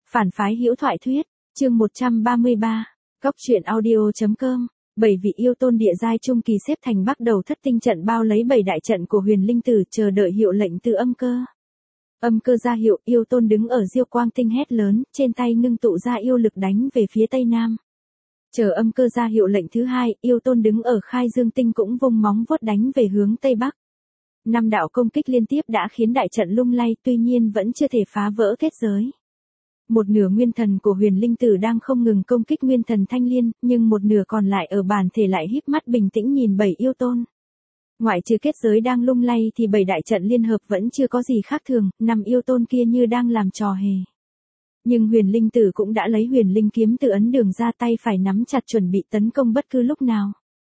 Phản phái hữu thoại thuyết, chương 133, Góc truyện audio.com. 7 vị yêu tôn địa giai trung kỳ xếp thành bắt đầu thất tinh trận bao lấy 7 đại trận của huyền linh tử chờ đợi hiệu lệnh từ âm cơ. Âm cơ ra hiệu, yêu tôn đứng ở diêu quang tinh hét lớn, trên tay ngưng tụ ra yêu lực đánh về phía tây nam. Chờ âm cơ ra hiệu lệnh thứ hai, yêu tôn đứng ở khai dương tinh cũng vung móng vuốt đánh về hướng tây bắc. 5 đạo công kích liên tiếp đã khiến đại trận lung lay, tuy nhiên vẫn chưa thể phá vỡ kết giới. Một nửa nguyên thần của huyền linh tử đang không ngừng công kích nguyên thần thanh liên, nhưng một nửa còn lại ở bản thể lại híp mắt bình tĩnh nhìn 7 yêu tôn. Ngoại trừ kết giới đang lung lay thì 7 đại trận liên hợp vẫn chưa có gì khác thường, 5 yêu tôn kia như đang làm trò hề. Nhưng huyền linh tử cũng đã lấy huyền linh kiếm tự ấn đường ra, tay phải nắm chặt chuẩn bị tấn công bất cứ lúc nào.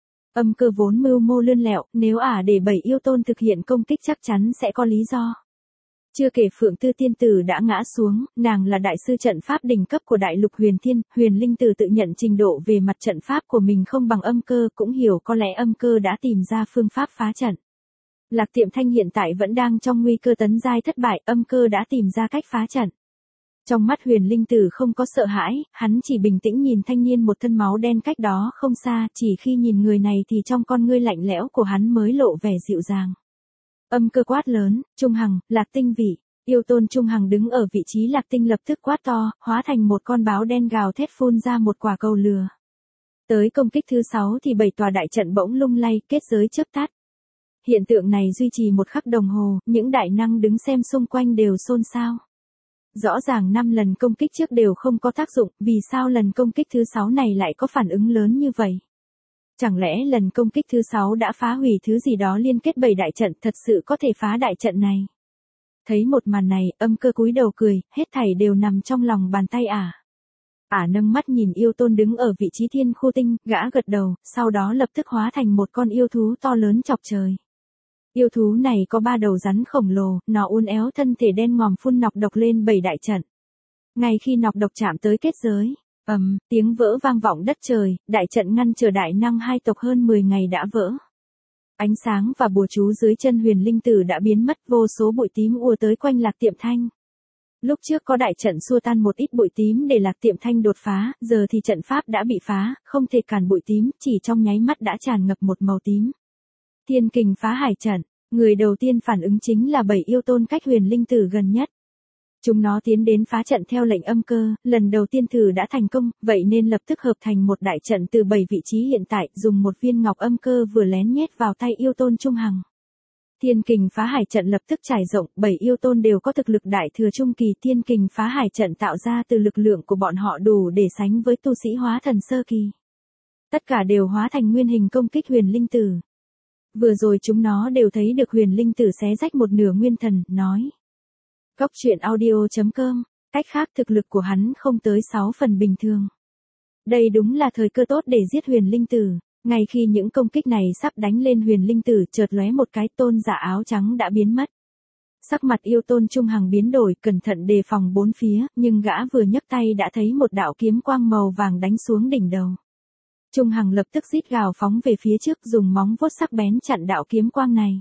Âm cơ vốn mưu mô lươn lẹo, nếu để 7 yêu tôn thực hiện công kích chắc chắn sẽ có lý do. Chưa kể Phượng Tư tiên tử đã ngã xuống, nàng là đại sư trận pháp đỉnh cấp của đại lục huyền thiên, huyền linh tử tự nhận trình độ về mặt trận pháp của mình không bằng âm cơ, cũng hiểu có lẽ âm cơ đã tìm ra phương pháp phá trận. Lạc Tiệm Thanh hiện tại vẫn đang trong nguy cơ tấn giai thất bại, âm cơ đã tìm ra cách phá trận. Trong mắt huyền linh tử không có sợ hãi, hắn chỉ bình tĩnh nhìn thanh niên một thân máu đen cách đó không xa, chỉ khi nhìn người này thì trong con ngươi lạnh lẽo của hắn mới lộ vẻ dịu dàng. Âm cơ quát lớn, Trung Hằng, Lạc Tinh vị, yêu tôn Trung Hằng đứng ở vị trí Lạc Tinh lập tức quát to, hóa thành một con báo đen gào thét phun ra một quả cầu lửa. Tới công kích thứ 6 thì 7 tòa đại trận bỗng lung lay, kết giới chớp tắt. Hiện tượng này duy trì một khắc đồng hồ, những đại năng đứng xem xung quanh đều xôn xao. Rõ ràng 5 lần công kích trước đều không có tác dụng, vì sao lần công kích thứ 6 này lại có phản ứng lớn như vậy? Chẳng lẽ lần công kích thứ 6 đã phá hủy thứ gì đó liên kết 7 đại trận, thật sự có thể phá đại trận này? Thấy một màn này, âm cơ cúi đầu cười, hết thảy đều nằm trong lòng bàn tay nâng mắt nhìn yêu tôn đứng ở vị trí thiên khu tinh, gã gật đầu, sau đó lập tức hóa thành một con yêu thú to lớn chọc trời. Yêu thú này có 3 đầu rắn khổng lồ, nó uốn éo thân thể đen ngòm phun nọc độc lên 7 đại trận. Ngay khi nọc độc chạm tới kết giới, tiếng vỡ vang vọng đất trời, đại trận ngăn trở đại năng hai tộc hơn 10 ngày đã vỡ. Ánh sáng và bùa chú dưới chân huyền linh tử đã biến mất, vô số bụi tím ùa tới quanh Lạc Tiệm Thanh. Lúc trước có đại trận xua tan một ít bụi tím để Lạc Tiệm Thanh đột phá, giờ thì trận pháp đã bị phá, không thể cản bụi tím, chỉ trong nháy mắt đã tràn ngập một màu tím. Thiên kình phá hải trận, người đầu tiên phản ứng chính là 7 yêu tôn cách huyền linh tử gần nhất. Chúng nó tiến đến phá trận theo lệnh âm cơ, lần đầu tiên thử đã thành công, vậy nên lập tức hợp thành một đại trận từ 7 vị trí hiện tại, dùng một viên ngọc âm cơ vừa lén nhét vào tay yêu tôn Trung Hằng. Thiên kình phá hải trận lập tức trải rộng, 7 yêu tôn đều có thực lực đại thừa trung kỳ, thiên kình phá hải trận tạo ra từ lực lượng của bọn họ đủ để sánh với tu sĩ hóa thần sơ kỳ. Tất cả đều hóa thành nguyên hình công kích huyền linh tử. Vừa rồi chúng nó đều thấy được huyền linh tử xé rách một nửa nguyên thần, nói. Góc truyện audio.com, cách khác thực lực của hắn không tới 6 phần bình thường. Đây đúng là thời cơ tốt để giết huyền linh tử. Ngay khi những công kích này sắp đánh lên huyền linh tử, chợt lóe một cái, tôn giả áo trắng đã biến mất. Sắc mặt yêu tôn Trung Hằng biến đổi, cẩn thận đề phòng bốn phía, nhưng gã vừa nhấc tay đã thấy một đạo kiếm quang màu vàng đánh xuống đỉnh đầu. Trung Hằng lập tức rít gào phóng về phía trước, dùng móng vuốt sắc bén chặn đạo kiếm quang này.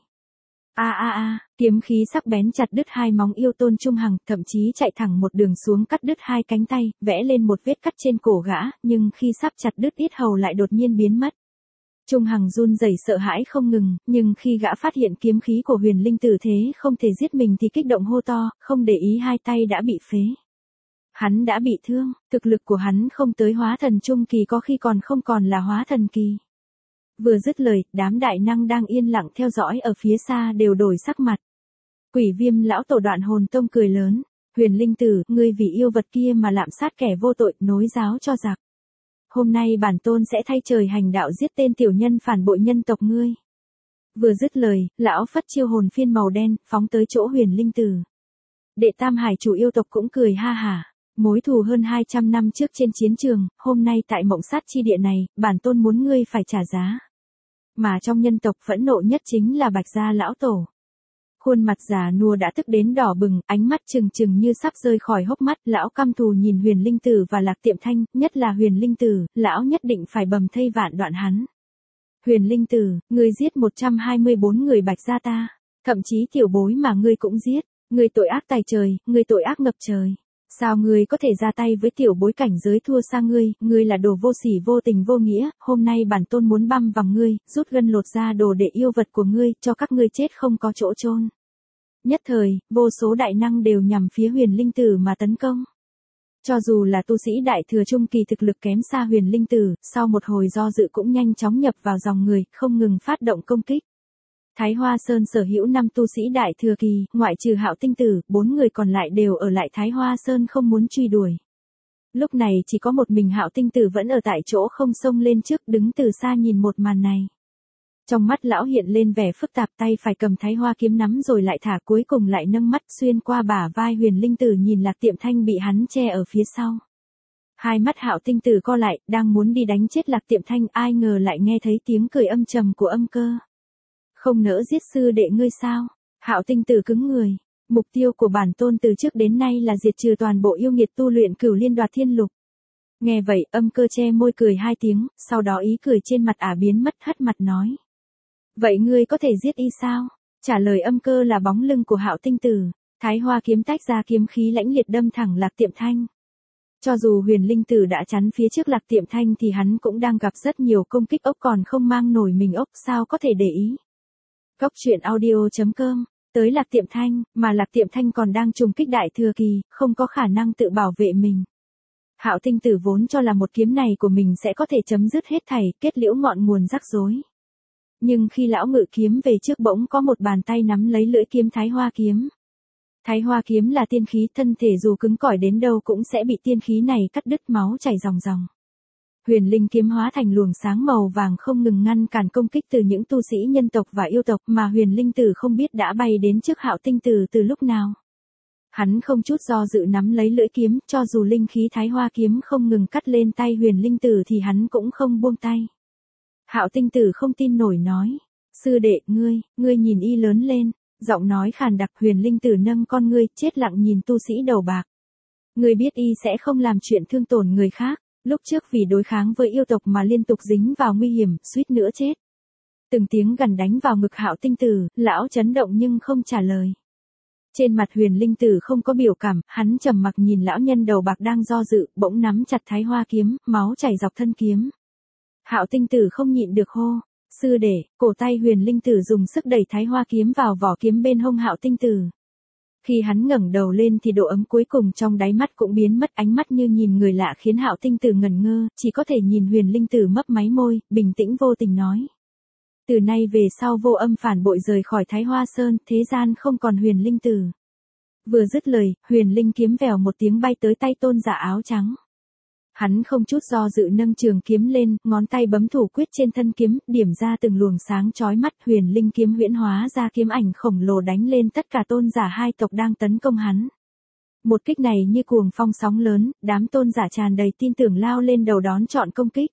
Kiếm khí sắc bén chặt đứt hai móng yêu tôn Trung Hằng, thậm chí chạy thẳng một đường xuống cắt đứt hai cánh tay, vẽ lên một vết cắt trên cổ gã, nhưng khi sắp chặt đứt yết hầu lại đột nhiên biến mất. Trung Hằng run rẩy sợ hãi không ngừng, nhưng khi gã phát hiện kiếm khí của huyền linh tử thế không thể giết mình thì kích động hô to, không để ý hai tay đã bị phế. Hắn đã bị thương, thực lực của hắn không tới hóa thần trung kỳ, có khi còn không còn là hóa thần kỳ. Vừa dứt lời, đám đại năng đang yên lặng theo dõi ở phía xa đều đổi sắc mặt. Quỷ Viêm lão tổ Đoạn Hồn Tông cười lớn, huyền linh tử, ngươi vì yêu vật kia mà lạm sát kẻ vô tội, nối giáo cho giặc. Hôm nay bản tôn sẽ thay trời hành đạo giết tên tiểu nhân phản bội nhân tộc ngươi. Vừa dứt lời, lão phất chiêu hồn phiên màu đen, phóng tới chỗ huyền linh tử. Đệ Tam Hải chủ yêu tộc cũng cười ha hả. Mối thù hơn 200 năm trước trên chiến trường, hôm nay tại mộng sát chi địa này, bản tôn muốn ngươi phải trả giá. Mà trong nhân tộc phẫn nộ nhất chính là Bạch Gia lão tổ. Khuôn mặt già nua đã tức đến đỏ bừng, ánh mắt trừng trừng như sắp rơi khỏi hốc mắt, lão căm thù nhìn huyền linh tử và Lạc Tiệm Thanh, nhất là huyền linh tử, lão nhất định phải bầm thây vạn đoạn hắn. Huyền linh tử, ngươi giết 124 người Bạch Gia ta, thậm chí tiểu bối mà ngươi cũng giết, ngươi tội ác tày trời, ngươi tội ác ngập trời. Sao ngươi có thể ra tay với tiểu bối cảnh giới thua xa ngươi là đồ vô sỉ vô tình vô nghĩa, hôm nay bản tôn muốn băm vằm ngươi, rút gân lột da đồ để yêu vật của ngươi, cho các ngươi chết không có chỗ chôn. Nhất thời, vô số đại năng đều nhằm phía huyền linh tử mà tấn công. Cho dù là tu sĩ đại thừa trung kỳ thực lực kém xa huyền linh tử, sau một hồi do dự cũng nhanh chóng nhập vào dòng người, không ngừng phát động công kích. Thái Hoa Sơn sở hữu 5 tu sĩ đại thừa kỳ, ngoại trừ Hạo Tinh Tử, 4 người còn lại đều ở lại Thái Hoa Sơn không muốn truy đuổi. Lúc này chỉ có một mình Hạo Tinh Tử vẫn ở tại chỗ không xông lên trước, đứng từ xa nhìn một màn này. Trong mắt lão hiện lên vẻ phức tạp, tay phải cầm Thái Hoa kiếm nắm rồi lại thả, cuối cùng lại nâng mắt xuyên qua bả vai huyền linh tử nhìn Lạc Tiệm Thanh bị hắn che ở phía sau. Hai mắt Hạo Tinh Tử co lại, đang muốn đi đánh chết Lạc Tiệm Thanh, ai ngờ lại nghe thấy tiếng cười âm trầm của Âm Cơ. Không nỡ giết sư đệ ngươi sao? Hạo Tinh Tử cứng người. Mục tiêu của bản tôn từ trước đến nay là diệt trừ toàn bộ yêu nghiệt tu luyện Cửu Liên Đoạt Thiên Lục. Nghe vậy, Âm Cơ che môi cười 2 tiếng, sau đó ý cười trên mặt biến mất, hất mặt nói. Vậy ngươi có thể giết y sao? Trả lời Âm Cơ là bóng lưng của Hạo Tinh Tử. Thái Hoa kiếm tách ra kiếm khí lãnh liệt đâm thẳng Lạc Tiệm Thanh. Cho dù huyền linh tử đã chắn phía trước Lạc Tiệm Thanh thì hắn cũng đang gặp rất nhiều công kích ốc, còn không mang nổi mình ốc, sao có thể để ý. Cốc truyện audio.com. Tới Lạc Tiệm Thanh, mà Lạc Tiệm Thanh còn đang trùng kích đại thừa kỳ, không có khả năng tự bảo vệ mình. Hạo Tinh Tử vốn cho là một kiếm này của mình sẽ có thể chấm dứt hết thảy, kết liễu ngọn nguồn rắc rối. Nhưng khi lão ngự kiếm về trước, bỗng có một bàn tay nắm lấy lưỡi kiếm Thái Hoa kiếm. Thái Hoa kiếm là tiên khí, thân thể dù cứng cỏi đến đâu cũng sẽ bị tiên khí này cắt đứt, máu chảy ròng ròng. Huyền linh kiếm hóa thành luồng sáng màu vàng không ngừng ngăn cản công kích từ những tu sĩ nhân tộc và yêu tộc, mà huyền linh tử không biết đã bay đến trước Hạo Tinh Tử từ lúc nào. Hắn không chút do dự nắm lấy lưỡi kiếm, cho dù linh khí Thái Hoa kiếm không ngừng cắt lên tay huyền linh tử thì hắn cũng không buông tay. Hạo Tinh Tử không tin nổi nói, sư đệ, ngươi nhìn y lớn lên. Giọng nói khàn đặc, huyền linh tử nâng con ngươi, chết lặng nhìn tu sĩ đầu bạc. Ngươi biết y sẽ không làm chuyện thương tổn người khác, lúc trước vì đối kháng với yêu tộc mà liên tục dính vào nguy hiểm, suýt nữa chết. Từng tiếng gằn đánh vào ngực Hạo Tinh Tử, lão chấn động nhưng không trả lời. Trên mặt huyền linh tử không có biểu cảm, hắn trầm mặc nhìn lão nhân đầu bạc đang do dự, bỗng nắm chặt Thái Hoa kiếm, máu chảy dọc thân kiếm. Hạo Tinh Tử không nhịn được hô. Sư đệ, cổ tay huyền linh tử dùng sức đẩy Thái Hoa kiếm vào vỏ kiếm bên hông Hạo Tinh Tử. Khi hắn ngẩng đầu lên thì độ ấm cuối cùng trong đáy mắt cũng biến mất, ánh mắt như nhìn người lạ khiến Hạo Tinh Tử ngẩn ngơ, chỉ có thể nhìn huyền linh tử mấp máy môi, bình tĩnh vô tình nói. Từ nay về sau Vô Âm phản bội rời khỏi Thái Hoa Sơn, thế gian không còn huyền linh tử. Vừa dứt lời, huyền linh kiếm vèo một tiếng bay tới tay tôn giả áo trắng. Hắn không chút do dự nâng trường kiếm lên, ngón tay bấm thủ quyết trên thân kiếm, điểm ra từng luồng sáng chói mắt, huyền linh kiếm huyễn hóa ra kiếm ảnh khổng lồ đánh lên tất cả tôn giả hai tộc đang tấn công hắn. Một kích này như cuồng phong sóng lớn, đám tôn giả tràn đầy tin tưởng lao lên đầu đón chọn công kích.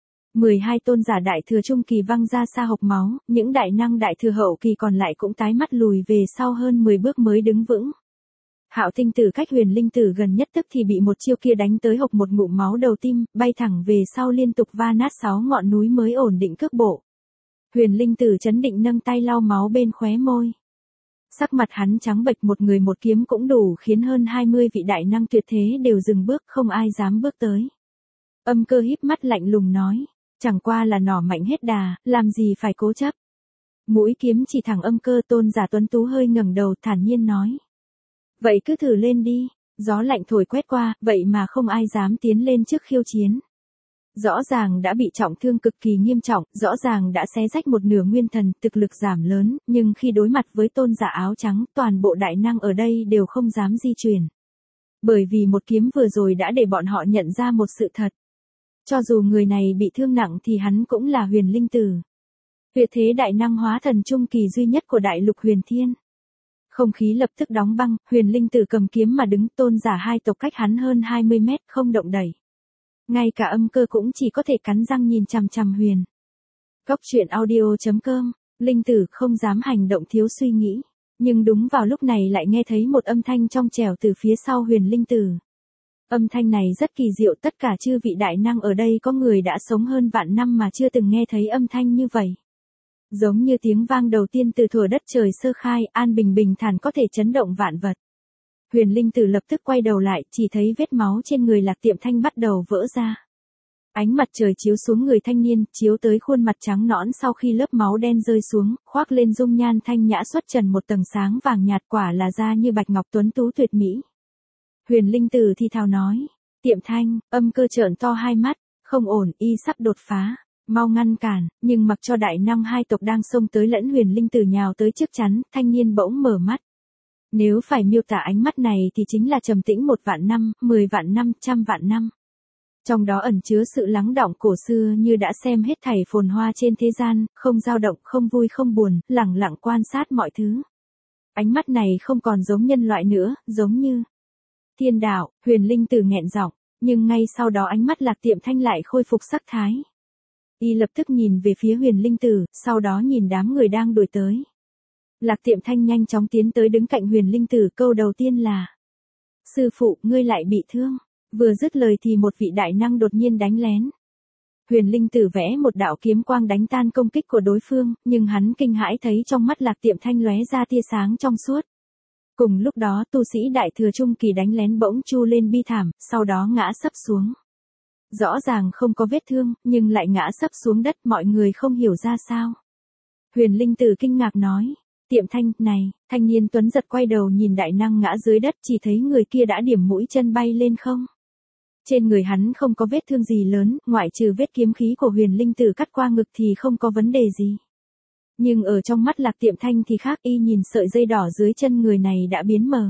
12 tôn giả đại thừa trung kỳ văng ra xa hộc máu, những đại năng đại thừa hậu kỳ còn lại cũng tái mắt lùi về sau hơn 10 bước mới đứng vững. Hạo Tinh Tử cách huyền linh tử gần nhất tức thì bị một chiêu kia đánh tới hộc một ngụm máu đầu tim, bay thẳng về sau liên tục va nát 6 ngọn núi mới ổn định cước bộ. Huyền linh tử chấn định nâng tay lau máu bên khóe môi. Sắc mặt hắn trắng bệch, một người một kiếm cũng đủ khiến hơn 20 vị đại năng tuyệt thế đều dừng bước, không ai dám bước tới. Âm Cơ híp mắt lạnh lùng nói, chẳng qua là nỏ mạnh hết đà, làm gì phải cố chấp. Mũi kiếm chỉ thẳng Âm Cơ, tôn giả tuấn tú hơi ngẩng đầu thản nhiên nói. Vậy cứ thử lên đi, gió lạnh thổi quét qua, vậy mà không ai dám tiến lên trước khiêu chiến. Rõ ràng đã bị trọng thương cực kỳ nghiêm trọng, rõ ràng đã xé rách một nửa nguyên thần, thực lực giảm lớn, nhưng khi đối mặt với tôn giả áo trắng, toàn bộ đại năng ở đây đều không dám di chuyển. Bởi vì một kiếm vừa rồi đã để bọn họ nhận ra một sự thật. Cho dù người này bị thương nặng thì hắn cũng là huyền linh tử. Tuyệt thế đại năng hóa thần trung kỳ duy nhất của đại lục huyền thiên. Không khí lập tức đóng băng, huyền linh tử cầm kiếm mà đứng, tôn giả hai tộc cách hắn hơn 20 mét không động đẩy. Ngay cả Âm Cơ cũng chỉ có thể cắn răng nhìn chằm chằm huyền. Cốc truyện audio.com, linh tử không dám hành động thiếu suy nghĩ. Nhưng đúng vào lúc này lại nghe thấy một âm thanh trong trẻo từ phía sau huyền linh tử. Âm thanh này rất kỳ diệu, tất cả chư vị đại năng ở đây có người đã sống hơn vạn năm mà chưa từng nghe thấy âm thanh như vậy. Giống như tiếng vang đầu tiên từ thuở đất trời sơ khai, an bình bình thản có thể chấn động vạn vật. Huyền Linh Tử lập tức quay đầu lại, chỉ thấy vết máu trên người Lạc Tiệm Thanh bắt đầu vỡ ra. Ánh mặt trời chiếu xuống người thanh niên, chiếu tới khuôn mặt trắng nõn sau khi lớp máu đen rơi xuống, khoác lên dung nhan thanh nhã xuất trần một tầng sáng vàng nhạt, quả là da như bạch ngọc tuấn tú tuyệt mỹ. Huyền Linh Tử thì thào nói, Tiệm Thanh, Âm Cơ trợn to hai mắt, không ổn, y sắp đột phá, mau ngăn cản, nhưng mặc cho đại năng hai tộc đang xông tới lẫn Huyền Linh Tử nhào tới trước chắn, thanh niên bỗng mở mắt. Nếu phải miêu tả ánh mắt này thì chính là trầm tĩnh 1.000 năm, 10.000 năm, 100.000 năm. Trong đó ẩn chứa sự lắng đọng cổ xưa như đã xem hết thảy phồn hoa trên thế gian, không dao động, không vui không buồn, lẳng lặng quan sát mọi thứ. Ánh mắt này không còn giống nhân loại nữa, giống như thiên đạo. Huyền Linh Tử nghẹn giọng, nhưng ngay sau đó ánh mắt Lạc Tiệm Thanh lại khôi phục sắc thái. Y lập tức nhìn về phía Huyền Linh Tử, sau đó nhìn đám người đang đuổi tới. Lạc Tiệm Thanh nhanh chóng tiến tới đứng cạnh Huyền Linh Tử, câu đầu tiên là: Sư phụ, ngươi lại bị thương. Vừa dứt lời thì một vị đại năng đột nhiên đánh lén. Huyền Linh Tử vẽ một đạo kiếm quang đánh tan công kích của đối phương, nhưng hắn kinh hãi thấy trong mắt Lạc Tiệm Thanh lóe ra tia sáng trong suốt. Cùng lúc đó tu sĩ đại thừa trung kỳ đánh lén bỗng chu lên bi thảm, sau đó ngã sấp xuống. Rõ ràng không có vết thương, nhưng lại ngã sấp xuống đất, mọi người không hiểu ra sao. Huyền Linh Tử kinh ngạc nói, Tiệm Thanh, này, thanh niên tuấn giật quay đầu nhìn đại năng ngã dưới đất, chỉ thấy người kia đã điểm mũi chân bay lên không. Trên người hắn không có vết thương gì lớn, ngoại trừ vết kiếm khí của Huyền Linh Tử cắt qua ngực thì không có vấn đề gì. Nhưng ở trong mắt Lạc Tiệm Thanh thì khác, y nhìn sợi dây đỏ dưới chân người này đã biến mờ.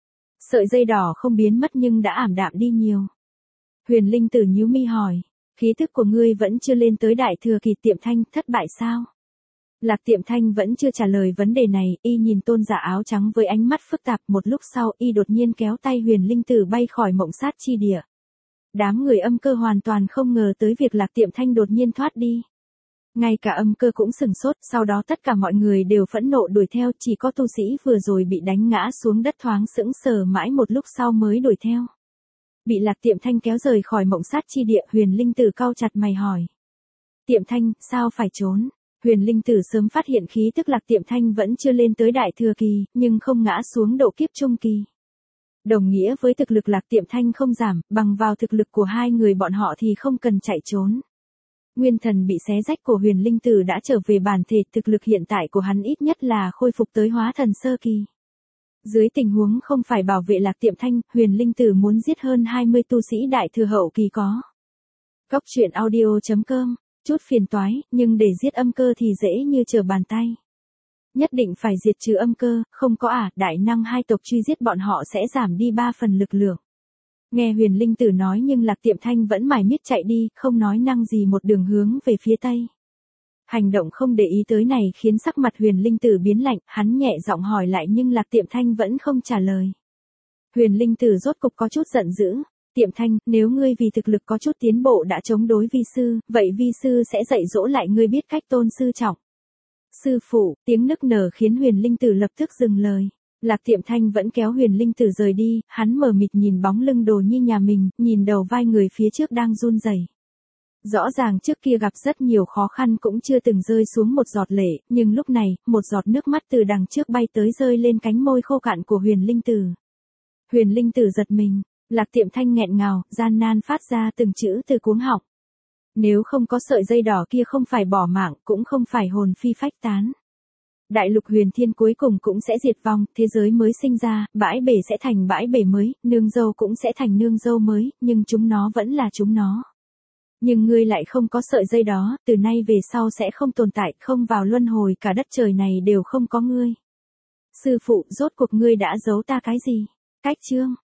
Sợi dây đỏ không biến mất nhưng đã ảm đạm đi nhiều. Huyền Linh Tử nhíu mi hỏi, khí thức của ngươi vẫn chưa lên tới đại thừa kỳ. Tiệm Thanh, thất bại sao? Lạc Tiệm Thanh vẫn chưa trả lời vấn đề này, y nhìn tôn giả áo trắng với ánh mắt phức tạp. Một lúc sau, y đột nhiên kéo tay Huyền Linh Tử bay khỏi mộng sát chi địa. Đám người Âm Cơ hoàn toàn không ngờ tới việc Lạc Tiệm Thanh đột nhiên thoát đi. Ngay cả Âm Cơ cũng sừng sốt, sau đó tất cả mọi người đều phẫn nộ đuổi theo, chỉ có tu sĩ vừa rồi bị đánh ngã xuống đất thoáng sững sờ mãi một lúc sau mới đuổi theo. Bị Lạc Tiệm Thanh kéo rời khỏi mộng sát chi địa, Huyền Linh Tử cau chặt mày hỏi. Tiệm Thanh, sao phải trốn? Huyền Linh Tử sớm phát hiện khí tức Lạc Tiệm Thanh vẫn chưa lên tới đại thừa kỳ, nhưng không ngã xuống độ kiếp trung kỳ. Đồng nghĩa với thực lực Lạc Tiệm Thanh không giảm, bằng vào thực lực của hai người bọn họ thì không cần chạy trốn. Nguyên thần bị xé rách của Huyền Linh Tử đã trở về bản thể, thực lực hiện tại của hắn ít nhất là khôi phục tới hóa thần sơ kỳ. Dưới tình huống không phải bảo vệ Lạc Tiệm Thanh, Huyền Linh Tử muốn giết hơn 20 tu sĩ đại thừa hậu kỳ có. Góc truyện audio.com, chút phiền toái, nhưng để giết Âm Cơ thì dễ như trở bàn tay. Nhất định phải diệt trừ Âm Cơ, không có đại năng hai tộc truy giết bọn họ sẽ giảm đi 3 phần lực lượng. Nghe Huyền Linh Tử nói nhưng Lạc Tiệm Thanh vẫn mải miết chạy đi, không nói năng gì một đường hướng về phía tây. Hành động không để ý tới này khiến sắc mặt Huyền Linh Tử biến lạnh, hắn nhẹ giọng hỏi lại nhưng Lạc Tiệm Thanh vẫn không trả lời. Huyền Linh Tử rốt cục có chút giận dữ. Tiệm Thanh, nếu ngươi vì thực lực có chút tiến bộ đã chống đối vi sư, vậy vi sư sẽ dạy dỗ lại ngươi biết cách tôn sư trọng. Sư phụ, tiếng nức nở khiến Huyền Linh Tử lập tức dừng lời. Lạc Tiệm Thanh vẫn kéo Huyền Linh Tử rời đi, hắn mờ mịt nhìn bóng lưng Đồ Nhi nhà mình, nhìn đầu vai người phía trước đang run rẩy. Rõ ràng trước kia gặp rất nhiều khó khăn cũng chưa từng rơi xuống một giọt lệ, nhưng lúc này, một giọt nước mắt từ đằng trước bay tới rơi lên cánh môi khô cạn của Huyền Linh Tử. Huyền Linh Tử giật mình, Lạc Tiệm Thanh nghẹn ngào, gian nan phát ra từng chữ từ cuống họng. Nếu không có sợi dây đỏ kia không phải bỏ mạng, cũng không phải hồn phi phách tán. Đại lục huyền thiên cuối cùng cũng sẽ diệt vong, thế giới mới sinh ra, bãi bể sẽ thành bãi bể mới, nương dâu cũng sẽ thành nương dâu mới, nhưng chúng nó vẫn là chúng nó. Nhưng ngươi lại không có sợi dây đó, từ nay về sau sẽ không tồn tại, không vào luân hồi, cả đất trời này đều không có ngươi. Sư phụ, rốt cuộc ngươi đã giấu ta cái gì? Cách chương